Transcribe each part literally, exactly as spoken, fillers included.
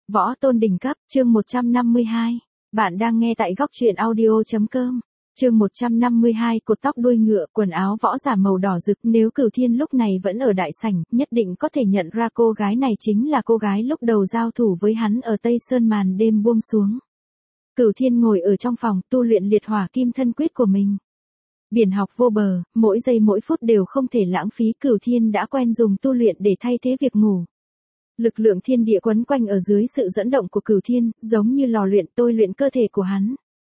Võ tôn đỉnh cấp, chương một trăm năm mươi hai. Bạn đang nghe tại góc truyện audio chấm com. Chương một trăm năm mươi hai, cột tóc đuôi ngựa, quần áo võ giả màu đỏ rực, nếu Cửu Thiên lúc này vẫn ở đại sảnh, nhất định có thể nhận ra cô gái này chính là cô gái lúc đầu giao thủ với hắn ở Tây Sơn màn đêm buông xuống. Cửu Thiên ngồi ở trong phòng, tu luyện liệt hỏa kim thân quyết của mình. Biển học vô bờ, mỗi giây mỗi phút đều không thể lãng phí, Cửu Thiên đã quen dùng tu luyện để thay thế việc ngủ. Lực lượng thiên địa quấn quanh ở dưới sự dẫn động của Cửu Thiên, giống như lò luyện tôi luyện cơ thể của hắn.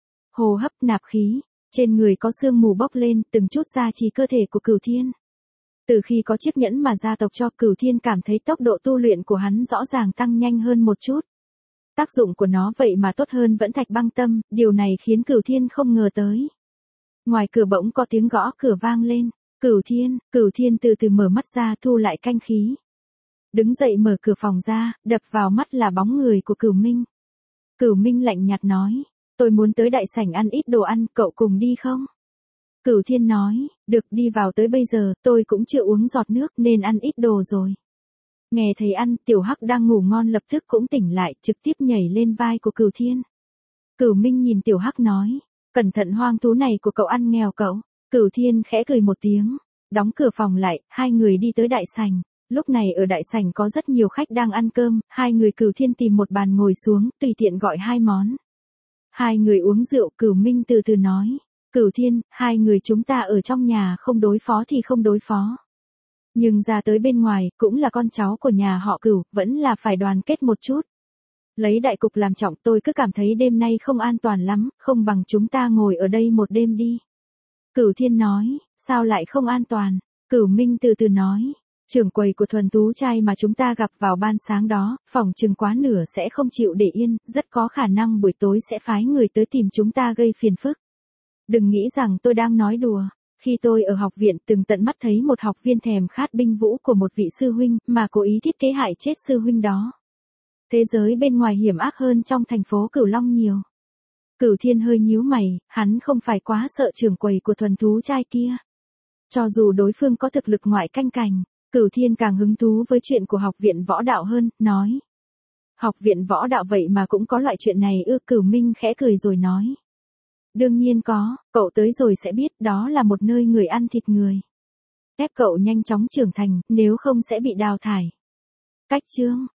Hô hấp nạp khí, trên người có sương mù bốc lên, từng chút gia trì cơ thể của Cửu Thiên. Từ khi có chiếc nhẫn mà gia tộc cho, Cửu Thiên cảm thấy tốc độ tu luyện của hắn rõ ràng tăng nhanh hơn một chút. Tác dụng của nó vậy mà tốt hơn vẫn thạch băng tâm, điều này khiến Cửu Thiên không ngờ tới. Ngoài cửa bỗng có tiếng gõ cửa vang lên. Cửu Thiên, Cửu Thiên từ từ mở mắt ra, thu lại canh khí. Đứng dậy mở cửa phòng ra, đập vào mắt là bóng người của Cửu Minh. Cửu Minh lạnh nhạt nói, tôi muốn tới đại sảnh ăn ít đồ ăn, cậu cùng đi không? Cửu Thiên nói, được, đi vào tới bây giờ, tôi cũng chưa uống giọt nước nên ăn ít đồ rồi. Nghe thấy ăn, Tiểu Hắc đang ngủ ngon lập tức cũng tỉnh lại, trực tiếp nhảy lên vai của Cửu Thiên. Cửu Minh nhìn Tiểu Hắc nói, cẩn thận hoang thú này của cậu ăn nghèo cậu. Cửu Thiên khẽ cười một tiếng, đóng cửa phòng lại, hai người đi tới đại sảnh. Lúc này ở đại sảnh có rất nhiều khách đang ăn cơm, hai người Cửu Thiên tìm một bàn ngồi xuống, tùy tiện gọi hai món. Hai người uống rượu, Cửu Minh từ từ nói, Cửu Thiên, hai người chúng ta ở trong nhà không đối phó thì không đối phó. Nhưng ra tới bên ngoài, cũng là con cháu của nhà họ Cửu, vẫn là phải đoàn kết một chút. Lấy đại cục làm trọng, tôi cứ cảm thấy đêm nay không an toàn lắm, không bằng chúng ta ngồi ở đây một đêm đi. Cửu Thiên nói, sao lại không an toàn? Cửu Minh từ từ nói, trưởng quầy của thuần tú trai mà chúng ta gặp vào ban sáng đó, phòng chừng quá nửa sẽ không chịu để yên, rất có khả năng buổi tối sẽ phái người tới tìm chúng ta gây phiền phức. Đừng nghĩ rằng tôi đang nói đùa. Khi tôi ở học viện từng tận mắt thấy một học viên thèm khát binh vũ của một vị sư huynh mà cố ý thiết kế hại chết sư huynh đó. Thế giới bên ngoài hiểm ác hơn trong thành phố Cửu Long nhiều. Cửu Thiên hơi nhíu mày, hắn không phải quá sợ trưởng quầy của thuần thú trai kia. Cho dù đối phương có thực lực ngoại canh cành, Cửu Thiên càng hứng thú với chuyện của học viện võ đạo hơn, nói. Học viện võ đạo vậy mà cũng có loại chuyện này ư? Cửu Minh khẽ cười rồi nói. Đương nhiên có, cậu tới rồi sẽ biết, đó là một nơi người ăn thịt người. Ép cậu nhanh chóng trưởng thành, nếu không sẽ bị đào thải. Cách chương,